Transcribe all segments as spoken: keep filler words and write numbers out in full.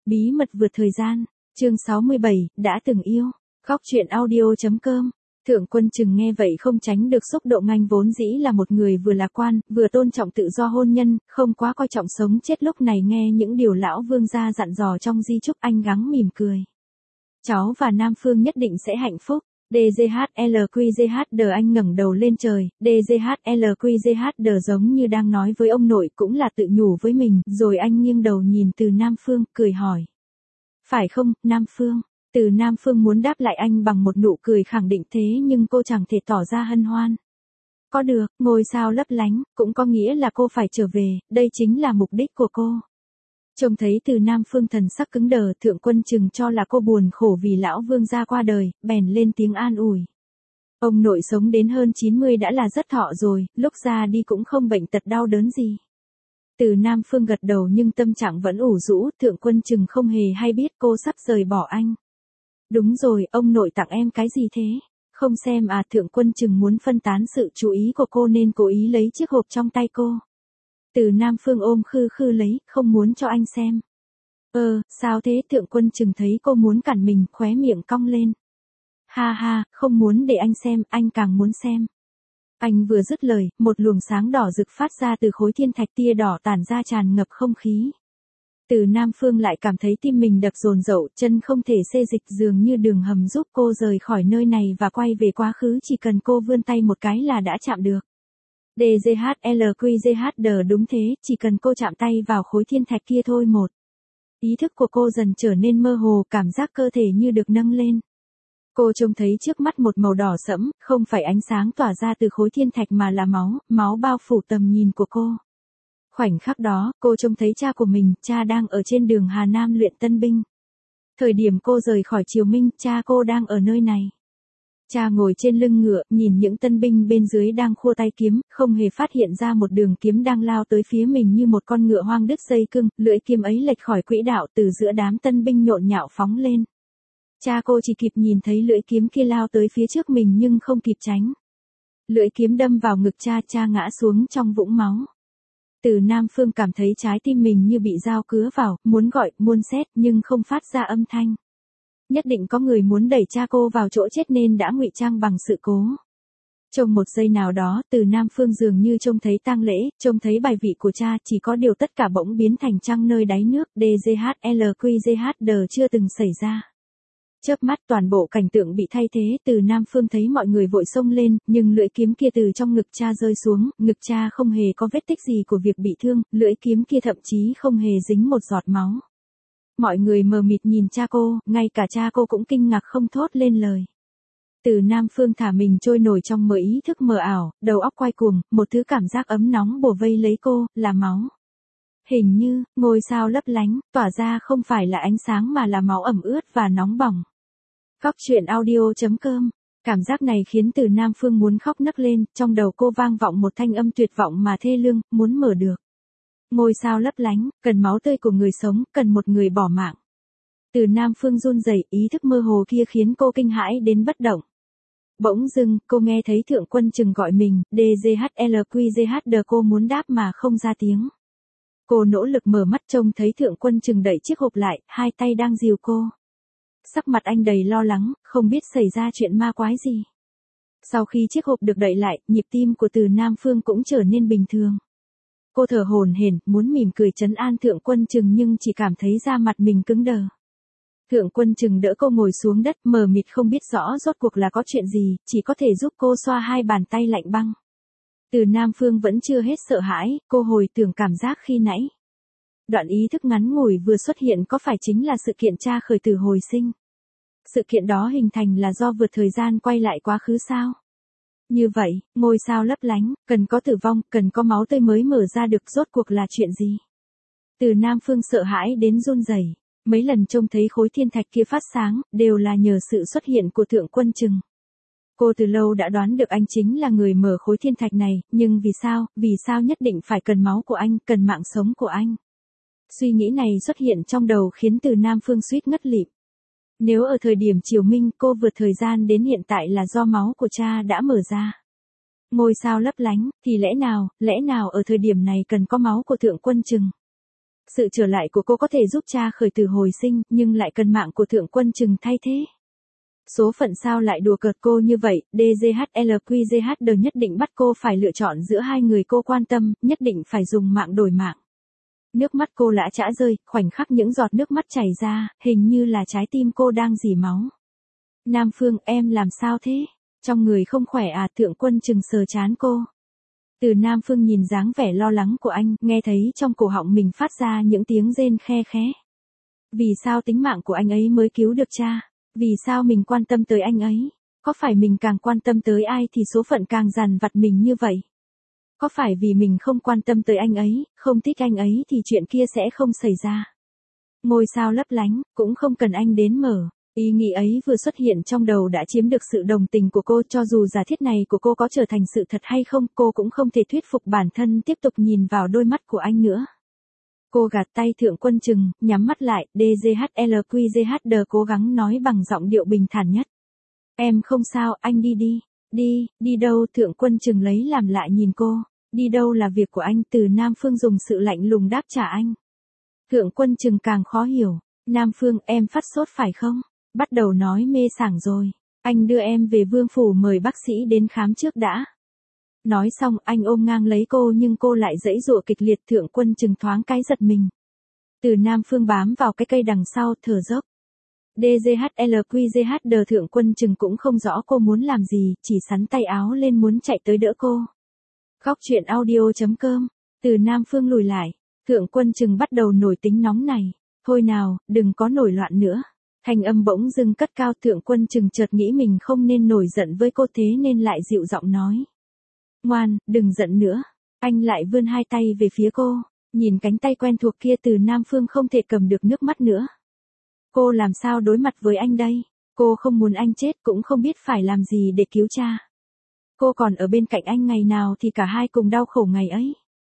Bí mật vượt thời gian, chương sáu mươi bảy, đã từng yêu. Góc truyện audio.com. Thượng Quân Trừng nghe vậy không tránh được xúc động. Anh vốn dĩ là một người vừa lạc quan, vừa tôn trọng tự do hôn nhân, không quá coi trọng sống chết. Lúc này nghe những điều lão vương gia dặn dò trong di chúc, anh gắng mỉm cười. Cháu và Nam Phương nhất định sẽ hạnh phúc. đê giê hát lờ quy giê hát đờ anh ngẩng đầu lên trời, đê giê hát lờ quy giê hát đờ giống như đang nói với ông nội, cũng là tự nhủ với mình, rồi anh nghiêng đầu nhìn Từ Nam Phương, cười hỏi. Phải không, Nam Phương? Từ Nam Phương muốn đáp lại anh bằng một nụ cười khẳng định, thế nhưng cô chẳng thể tỏ ra hân hoan. Có được, ngôi sao lấp lánh, cũng có nghĩa là cô phải trở về, đây chính là mục đích của cô. Trông thấy Từ Nam Phương thần sắc cứng đờ, Thượng Quân Trừng cho là cô buồn khổ vì lão vương gia qua đời, bèn lên tiếng an ủi. Ông nội sống đến hơn chín mươi đã là rất thọ rồi, lúc ra đi cũng không bệnh tật đau đớn gì. Từ Nam Phương gật đầu nhưng tâm trạng vẫn ủ rũ, Thượng Quân Trừng không hề hay biết cô sắp rời bỏ anh. Đúng rồi, ông nội tặng em cái gì thế? Không xem à? Thượng Quân Trừng muốn phân tán sự chú ý của cô nên cố ý lấy chiếc hộp trong tay cô. Từ Nam Phương ôm khư khư lấy, không muốn cho anh xem. Ơ, sao thế? Thượng Quân Trừng thấy cô muốn cản mình, khóe miệng cong lên. Ha ha, không muốn để anh xem, anh càng muốn xem. Anh vừa dứt lời, một luồng sáng đỏ rực phát ra từ khối thiên thạch, tia đỏ tản ra tràn ngập không khí. Từ Nam Phương lại cảm thấy tim mình đập dồn dậu, chân không thể xê dịch, dường như đường hầm giúp cô rời khỏi nơi này và quay về quá khứ, chỉ cần cô vươn tay một cái là đã chạm được. đê giê hát lờ quy giê hát đờ đúng thế, chỉ cần cô chạm tay vào khối thiên thạch kia thôi một. Ý thức của cô dần trở nên mơ hồ, cảm giác cơ thể như được nâng lên. Cô trông thấy trước mắt một màu đỏ sẫm, không phải ánh sáng tỏa ra từ khối thiên thạch mà là máu, máu bao phủ tầm nhìn của cô. Khoảnh khắc đó, cô trông thấy cha của mình, cha đang ở trên đường Hà Nam luyện tân binh. Thời điểm cô rời khỏi Triều Minh, cha cô đang ở nơi này. Cha ngồi trên lưng ngựa, nhìn những tân binh bên dưới đang khua tay kiếm, không hề phát hiện ra một đường kiếm đang lao tới phía mình như một con ngựa hoang đứt dây cưng, lưỡi kiếm ấy lệch khỏi quỹ đạo, từ giữa đám tân binh nhộn nhạo phóng lên. Cha cô chỉ kịp nhìn thấy lưỡi kiếm kia lao tới phía trước mình nhưng không kịp tránh. Lưỡi kiếm đâm vào ngực cha, cha ngã xuống trong vũng máu. Từ Nam Phương cảm thấy trái tim mình như bị dao cứa vào, muốn gọi, muốn xét, nhưng không phát ra âm thanh. Nhất định có người muốn đẩy cha cô vào chỗ chết nên đã ngụy trang bằng sự cố. Trong một giây nào đó, Từ Nam Phương dường như trông thấy tang lễ, trông thấy bài vị của cha, chỉ có điều tất cả bỗng biến thành trăng nơi đáy nước, đê giê hát lờ quy giê hát đờ chưa từng xảy ra. Chớp mắt toàn bộ cảnh tượng bị thay thế, Từ Nam Phương thấy mọi người vội xông lên, nhưng lưỡi kiếm kia từ trong ngực cha rơi xuống, ngực cha không hề có vết tích gì của việc bị thương, lưỡi kiếm kia thậm chí không hề dính một giọt máu. Mọi người mờ mịt nhìn cha cô, ngay cả cha cô cũng kinh ngạc không thốt lên lời. Từ Nam Phương thả mình trôi nổi trong mờ ý thức mờ ảo, đầu óc quay cuồng, một thứ cảm giác ấm nóng bủa vây lấy cô, là máu. Hình như, ngôi sao lấp lánh, tỏa ra không phải là ánh sáng mà là máu ẩm ướt và nóng bỏng. Góc truyện audio.com. Cảm giác này khiến Từ Nam Phương muốn khóc nấc lên, trong đầu cô vang vọng một thanh âm tuyệt vọng mà thê lương, muốn mở được. Ngôi sao lấp lánh, cần máu tươi của người sống, cần một người bỏ mạng. Từ Nam Phương run rẩy, ý thức mơ hồ kia khiến cô kinh hãi đến bất động. Bỗng dưng, cô nghe thấy Thượng Quân Trừng gọi mình, đê giê hát lờ quy giê hát đờ, cô muốn đáp mà không ra tiếng. Cô nỗ lực mở mắt trông thấy Thượng Quân Trừng đẩy chiếc hộp lại, hai tay đang dìu cô. Sắc mặt anh đầy lo lắng, không biết xảy ra chuyện ma quái gì. Sau khi chiếc hộp được đẩy lại, nhịp tim của Từ Nam Phương cũng trở nên bình thường. Cô thở hổn hển, muốn mỉm cười trấn an Thượng Quân Trừng nhưng chỉ cảm thấy da mặt mình cứng đờ. Thượng Quân Trừng đỡ cô ngồi xuống đất, mờ mịt không biết rõ rốt cuộc là có chuyện gì, chỉ có thể giúp cô xoa hai bàn tay lạnh băng. Từ Nam Phương vẫn chưa hết sợ hãi, cô hồi tưởng cảm giác khi nãy. Đoạn ý thức ngắn ngủi vừa xuất hiện có phải chính là sự kiện cha khởi tử hồi sinh? Sự kiện đó hình thành là do vượt thời gian quay lại quá khứ sao? Như vậy, ngôi sao lấp lánh, cần có tử vong, cần có máu tươi mới mở ra được, rốt cuộc là chuyện gì? Từ Nam Phương sợ hãi đến run rẩy. Mấy lần trông thấy khối thiên thạch kia phát sáng, đều là nhờ sự xuất hiện của Thượng Quân Trừng. Cô từ lâu đã đoán được anh chính là người mở khối thiên thạch này, nhưng vì sao, vì sao nhất định phải cần máu của anh, cần mạng sống của anh? Suy nghĩ này xuất hiện trong đầu khiến Từ Nam Phương suýt ngất lịm. Nếu ở thời điểm Triều Minh cô vượt thời gian đến hiện tại là do máu của cha đã mở ra. Ngôi sao lấp lánh, thì lẽ nào, lẽ nào ở thời điểm này cần có máu của Thượng Quân Trừng? Sự trở lại của cô có thể giúp cha khởi tử hồi sinh, nhưng lại cần mạng của Thượng Quân Trừng thay thế. Số phận sao lại đùa cợt cô như vậy, đê giê hát lờ quy giê hát đờ nhất định bắt cô phải lựa chọn giữa hai người cô quan tâm, nhất định phải dùng mạng đổi mạng. Nước mắt cô lã chã rơi, khoảnh khắc những giọt nước mắt chảy ra, hình như là trái tim cô đang rỉ máu. Nam Phương, em làm sao thế? Trong người không khỏe à? Thượng Quân Trừng sờ trán cô. Từ Nam Phương nhìn dáng vẻ lo lắng của anh, nghe thấy trong cổ họng mình phát ra những tiếng rên khe khẽ. Vì sao tính mạng của anh ấy mới cứu được cha? Vì sao mình quan tâm tới anh ấy? Có phải mình càng quan tâm tới ai thì số phận càng dằn vặt mình như vậy? Có phải vì mình không quan tâm tới anh ấy, không thích anh ấy thì chuyện kia sẽ không xảy ra? Ngôi sao lấp lánh, cũng không cần anh đến mở. Ý nghĩ ấy vừa xuất hiện trong đầu đã chiếm được sự đồng tình của cô, cho dù giả thiết này của cô có trở thành sự thật hay không, cô cũng không thể thuyết phục bản thân tiếp tục nhìn vào đôi mắt của anh nữa. Cô gạt tay Thượng Quân Trừng, nhắm mắt lại, đê giê hát lờ quy giê hát đờ cố gắng nói bằng giọng điệu bình thản nhất. Em không sao, anh đi đi. Đi, đi đâu? Thượng Quân Trừng lấy làm lạ nhìn cô. Đi đâu là việc của anh? Từ Nam Phương dùng sự lạnh lùng đáp trả anh. Thượng Quân Trừng càng khó hiểu. Nam Phương, em phát sốt phải không? Bắt đầu nói mê sảng rồi. Anh đưa em về Vương Phủ mời bác sĩ đến khám trước đã. Nói xong anh ôm ngang lấy cô nhưng cô lại giãy giụa kịch liệt. Thượng Quân Trừng thoáng cái giật mình. Từ Nam Phương bám vào cái cây đằng sau thở dốc. đê giê hát lờ quy giê hát đờ Thượng Quân Trừng cũng không rõ cô muốn làm gì, chỉ xắn tay áo lên muốn chạy tới đỡ cô. Góc truyện audio chấm com. Từ Nam Phương lùi lại. Thượng Quân Trừng bắt đầu nổi tính nóng này. Thôi nào, đừng có nổi loạn nữa. Thanh âm bỗng dưng cất cao. Thượng Quân Trừng chợt nghĩ mình không nên nổi giận với cô thế nên lại dịu giọng nói. Ngoan, đừng giận nữa. Anh lại vươn hai tay về phía cô. Nhìn cánh tay quen thuộc kia Từ Nam Phương không thể cầm được nước mắt nữa. Cô làm sao đối mặt với anh đây? Cô không muốn anh chết cũng không biết phải làm gì để cứu cha. Cô còn ở bên cạnh anh ngày nào thì cả hai cùng đau khổ ngày ấy.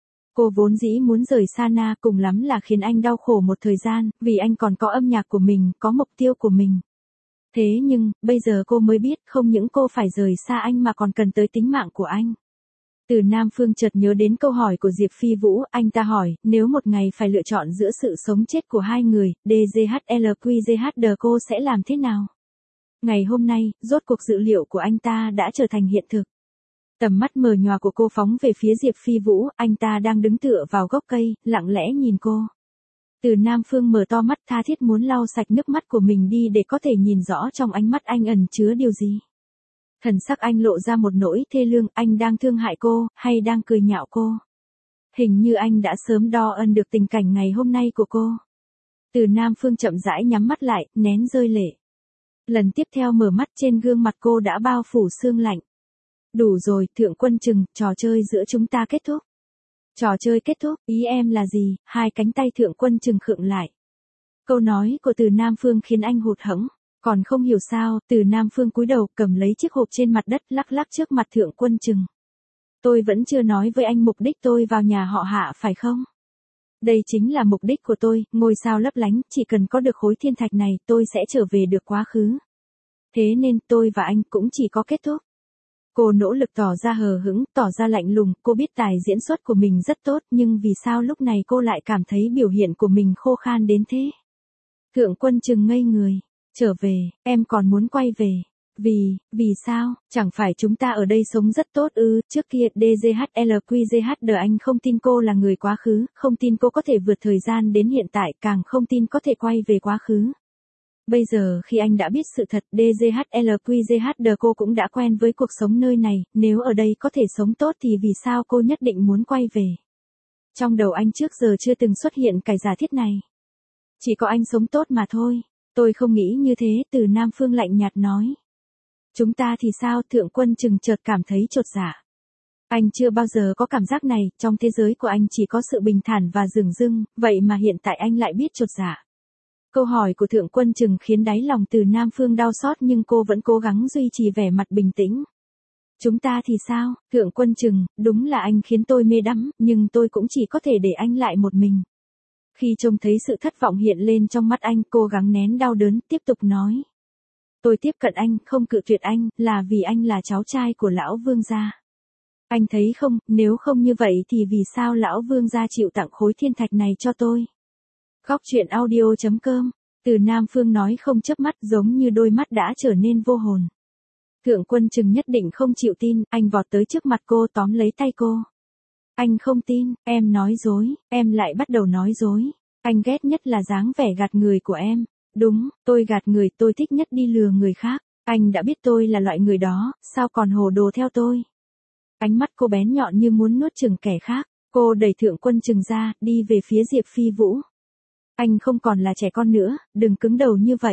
Cô vốn dĩ muốn rời xa Na, cùng lắm là khiến anh đau khổ một thời gian, vì anh còn có âm nhạc của mình, có mục tiêu của mình. Thế nhưng, bây giờ cô mới biết không những cô phải rời xa anh mà còn cần tới tính mạng của anh. Từ Nam Phương chợt nhớ đến câu hỏi của Diệp Phi Vũ, anh ta hỏi, nếu một ngày phải lựa chọn giữa sự sống chết của hai người, đê giê hát lờ quy giê hát đờ cô sẽ làm thế nào? Ngày hôm nay, rốt cuộc dữ liệu của anh ta đã trở thành hiện thực. Tầm mắt mờ nhòa của cô phóng về phía Diệp Phi Vũ, anh ta đang đứng tựa vào gốc cây, lặng lẽ nhìn cô. Từ Nam Phương mở to mắt tha thiết muốn lau sạch nước mắt của mình đi để có thể nhìn rõ trong ánh mắt anh ẩn chứa điều gì. Thần sắc anh lộ ra một nỗi thê lương, anh đang thương hại cô, hay đang cười nhạo cô? Hình như anh đã sớm đo ân được tình cảnh ngày hôm nay của cô. Từ Nam Phương chậm rãi nhắm mắt lại, nén rơi lệ. Lần tiếp theo mở mắt trên gương mặt cô đã bao phủ sương lạnh. Đủ rồi, Thượng Quân Trừng, trò chơi giữa chúng ta kết thúc. Trò chơi kết thúc, ý em là gì? Hai cánh tay Thượng Quân Trừng khựng lại. Câu nói của Từ Nam Phương khiến anh hụt hẫng. Còn không hiểu sao, Từ Nam Phương cúi đầu cầm lấy chiếc hộp trên mặt đất lắc lắc trước mặt Thượng Quân Trừng. Tôi vẫn chưa nói với anh mục đích tôi vào nhà họ Hạ phải không? Đây chính là mục đích của tôi, ngôi sao lấp lánh, chỉ cần có được khối thiên thạch này tôi sẽ trở về được quá khứ. Thế nên tôi và anh cũng chỉ có kết thúc. Cô nỗ lực tỏ ra hờ hững, tỏ ra lạnh lùng, cô biết tài diễn xuất của mình rất tốt nhưng vì sao lúc này cô lại cảm thấy biểu hiện của mình khô khan đến thế? Thượng Quân Trừng ngây người. Trở về, em còn muốn quay về. Vì, vì sao, chẳng phải chúng ta ở đây sống rất tốt ư? Trước kia đê giê hát lờ quy giê hát đờ anh không tin cô là người quá khứ, không tin cô có thể vượt thời gian đến hiện tại, càng không tin có thể quay về quá khứ. Bây giờ khi anh đã biết sự thật, đê giê hát lờ quy giê hát đờ cô cũng đã quen với cuộc sống nơi này, nếu ở đây có thể sống tốt thì vì sao cô nhất định muốn quay về? Trong đầu anh trước giờ chưa từng xuất hiện cái giả thiết này. Chỉ có anh sống tốt mà thôi. Tôi không nghĩ như thế, Từ Nam Phương lạnh nhạt nói. Chúng ta thì sao? Thượng Quân Trừng chợt cảm thấy chột dạ. Anh chưa bao giờ có cảm giác này, trong thế giới của anh chỉ có sự bình thản và dửng dưng, vậy mà hiện tại anh lại biết chột dạ. Câu hỏi của Thượng Quân Trừng khiến đáy lòng Từ Nam Phương đau xót nhưng cô vẫn cố gắng duy trì vẻ mặt bình tĩnh. Chúng ta thì sao? Thượng Quân Trừng, đúng là anh khiến tôi mê đắm, nhưng tôi cũng chỉ có thể để anh lại một mình. Khi trông thấy sự thất vọng hiện lên trong mắt anh, cố gắng nén đau đớn, tiếp tục nói. Tôi tiếp cận anh, không cự tuyệt anh, là vì anh là cháu trai của lão Vương gia. Anh thấy không, nếu không như vậy thì vì sao lão Vương gia chịu tặng khối thiên thạch này cho tôi? Góc truyện audio.com. Từ Nam Phương nói không chớp mắt, giống như đôi mắt đã trở nên vô hồn. Thượng Quân Trừng nhất định không chịu tin, anh vọt tới trước mặt cô tóm lấy tay cô. Anh không tin, em nói dối, em lại bắt đầu nói dối. Anh ghét nhất là dáng vẻ gạt người của em. Đúng, tôi gạt người, tôi thích nhất đi lừa người khác. Anh đã biết tôi là loại người đó, sao còn hồ đồ theo tôi? Ánh mắt cô bén nhọn như muốn nuốt chửng kẻ khác. Cô đẩy Thượng Quân Trừng ra, đi về phía Diệp Phi Vũ. Anh không còn là trẻ con nữa, đừng cứng đầu như vậy.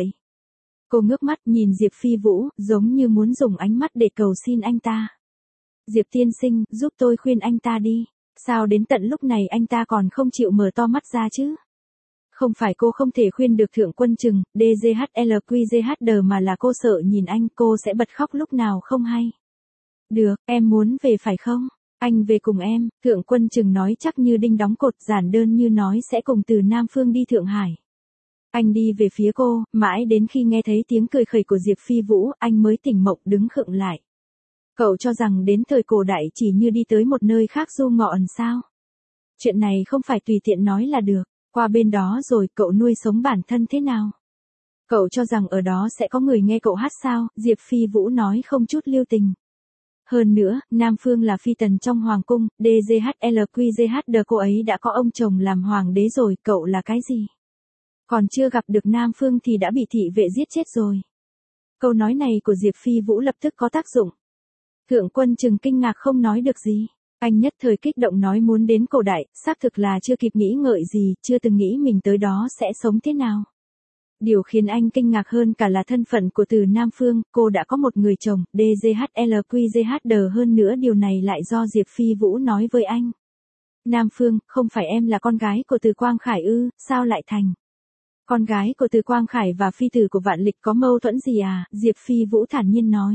Cô ngước mắt nhìn Diệp Phi Vũ, giống như muốn dùng ánh mắt để cầu xin anh ta. Diệp tiên sinh, giúp tôi khuyên anh ta đi. Sao đến tận lúc này anh ta còn không chịu mở to mắt ra chứ? Không phải cô không thể khuyên được Thượng Quân Trừng, đê giê hát lờ quy giê hát đê mà là cô sợ nhìn anh, cô sẽ bật khóc lúc nào không hay. Được, em muốn về phải không? Anh về cùng em, Thượng Quân Trừng nói chắc như đinh đóng cột, giản đơn như nói sẽ cùng Từ Nam Phương đi Thượng Hải. Anh đi về phía cô, mãi đến khi nghe thấy tiếng cười khẩy của Diệp Phi Vũ, anh mới tỉnh mộng đứng khựng lại. Cậu cho rằng đến thời cổ đại chỉ như đi tới một nơi khác du ngọ sao? Chuyện này không phải tùy tiện nói là được, qua bên đó rồi cậu nuôi sống bản thân thế nào? Cậu cho rằng ở đó sẽ có người nghe cậu hát sao? Diệp Phi Vũ nói không chút lưu tình. Hơn nữa, Nam Phương là phi tần trong hoàng cung, đê giê hát lờ quy giê hát đê cô ấy đã có ông chồng làm hoàng đế rồi, cậu là cái gì? Còn chưa gặp được Nam Phương thì đã bị thị vệ giết chết rồi. Câu nói này của Diệp Phi Vũ lập tức có tác dụng. Thượng Quân Trừng kinh ngạc không nói được gì. Anh nhất thời kích động nói muốn đến cổ đại, xác thực là chưa kịp nghĩ ngợi gì, chưa từng nghĩ mình tới đó sẽ sống thế nào. Điều khiến anh kinh ngạc hơn cả là thân phận của Từ Nam Phương, cô đã có một người chồng, đê giê hát lờ quy giê hát đê hơn nữa điều này lại do Diệp Phi Vũ nói với anh. Nam Phương, không phải em là con gái của Từ Quang Khải ư, sao lại thành? Con gái của Từ Quang Khải và phi tử của Vạn Lịch có mâu thuẫn gì à? Diệp Phi Vũ thản nhiên nói.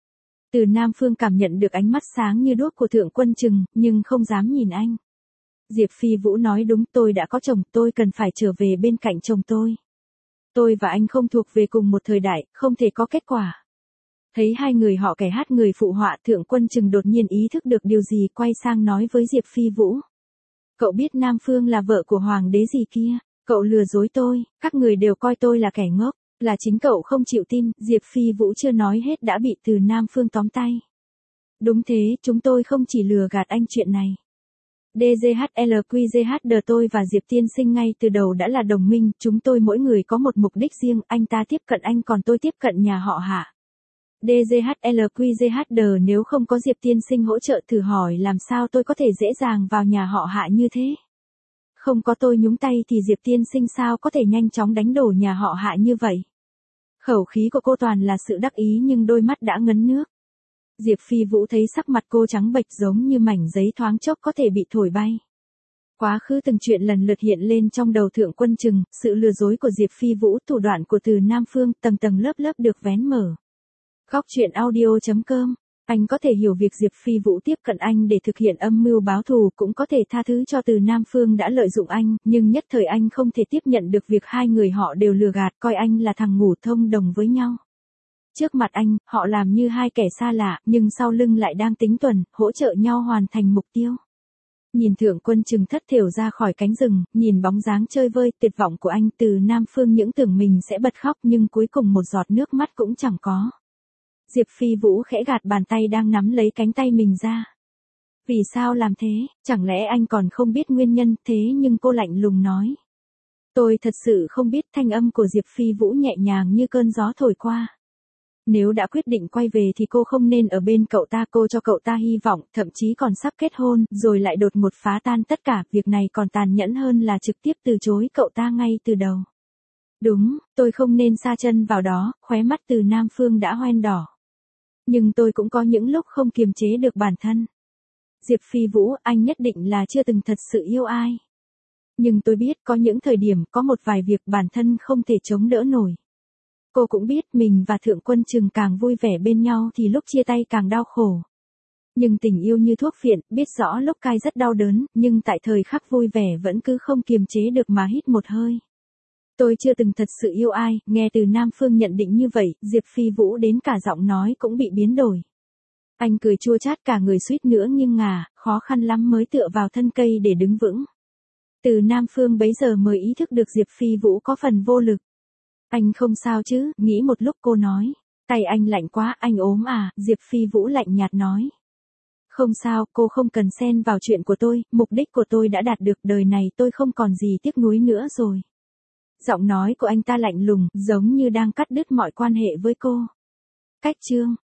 Từ Nam Phương cảm nhận được ánh mắt sáng như đuốc của Thượng Quân Trừng, nhưng không dám nhìn anh. Diệp Phi Vũ nói đúng, tôi đã có chồng, tôi cần phải trở về bên cạnh chồng tôi. Tôi và anh không thuộc về cùng một thời đại, không thể có kết quả. Thấy hai người họ kẻ hát người phụ họa, Thượng Quân Trừng đột nhiên ý thức được điều gì, quay sang nói với Diệp Phi Vũ. Cậu biết Nam Phương là vợ của hoàng đế gì kia? Cậu lừa dối tôi, các người đều coi tôi là kẻ ngốc, là chính cậu không chịu tin. Diệp Phi Vũ chưa nói hết đã bị Từ Nam Phương tóm tay. Đúng thế, chúng tôi không chỉ lừa gạt anh chuyện này. đê giê hát lờ quy giê hát đê tôi và Diệp tiên sinh ngay từ đầu đã là đồng minh, chúng tôi mỗi người có một mục đích riêng, anh ta tiếp cận anh còn tôi tiếp cận nhà họ Hạ. đê giê hát lờ quy giê hát đê nếu không có Diệp tiên sinh hỗ trợ thử hỏi làm sao tôi có thể dễ dàng vào nhà họ Hạ như thế. Không có tôi nhúng tay thì Diệp tiên sinh sao có thể nhanh chóng đánh đổ nhà họ Hạ như vậy. Khẩu khí của cô toàn là sự đắc ý nhưng đôi mắt đã ngấn nước. Diệp Phi Vũ thấy sắc mặt cô trắng bệch giống như mảnh giấy thoáng chốc có thể bị thổi bay. Quá khứ từng chuyện lần lượt hiện lên trong đầu Thượng Quân Trừng, sự lừa dối của Diệp Phi Vũ, thủ đoạn của Từ Nam Phương, tầng tầng lớp lớp được vén mở. Góc truyện audio.com. Anh có thể hiểu việc Diệp Phi Vũ tiếp cận anh để thực hiện âm mưu báo thù, cũng có thể tha thứ cho Từ Nam Phương đã lợi dụng anh, nhưng nhất thời anh không thể tiếp nhận được việc hai người họ đều lừa gạt, coi anh là thằng ngủ thông đồng với nhau. Trước mặt anh, họ làm như hai kẻ xa lạ, nhưng sau lưng lại đang tính tuần, hỗ trợ nhau hoàn thành mục tiêu. Nhìn Thượng Quân Trừng thất thểu ra khỏi cánh rừng, nhìn bóng dáng chơi vơi, tuyệt vọng của anh, Từ Nam Phương những tưởng mình sẽ bật khóc nhưng cuối cùng một giọt nước mắt cũng chẳng có. Diệp Phi Vũ khẽ gạt bàn tay đang nắm lấy cánh tay mình ra. Vì sao làm thế, chẳng lẽ anh còn không biết nguyên nhân, thế nhưng cô lạnh lùng nói. Tôi thật sự không biết. Thanh âm của Diệp Phi Vũ nhẹ nhàng như cơn gió thổi qua. Nếu đã quyết định quay về thì cô không nên ở bên cậu ta, cô cho cậu ta hy vọng, thậm chí còn sắp kết hôn, rồi lại đột ngột phá tan tất cả, việc này còn tàn nhẫn hơn là trực tiếp từ chối cậu ta ngay từ đầu. Đúng, tôi không nên sa chân vào đó, khóe mắt Từ Nam Phương đã hoen đỏ. Nhưng tôi cũng có những lúc không kiềm chế được bản thân. Diệp Phi Vũ, anh nhất định là chưa từng thật sự yêu ai. Nhưng tôi biết có những thời điểm, có một vài việc bản thân không thể chống đỡ nổi. Cô cũng biết mình và Thượng Quân Trừng càng vui vẻ bên nhau thì lúc chia tay càng đau khổ. Nhưng tình yêu như thuốc phiện, biết rõ lúc cai rất đau đớn, nhưng tại thời khắc vui vẻ vẫn cứ không kiềm chế được mà hít một hơi. Tôi chưa từng thật sự yêu ai, nghe Từ Nam Phương nhận định như vậy, Diệp Phi Vũ đến cả giọng nói cũng bị biến đổi. Anh cười chua chát cả người suýt nữa nghiêng ngả, khó khăn lắm mới tựa vào thân cây để đứng vững. Từ Nam Phương bấy giờ mới ý thức được Diệp Phi Vũ có phần vô lực. Anh không sao chứ, nghĩ một lúc cô nói. Tay anh lạnh quá, anh ốm à, Diệp Phi Vũ lạnh nhạt nói. Không sao, cô không cần xen vào chuyện của tôi, mục đích của tôi đã đạt được, đời này tôi không còn gì tiếc nuối nữa rồi. Giọng nói của anh ta lạnh lùng, giống như đang cắt đứt mọi quan hệ với cô. Cách chương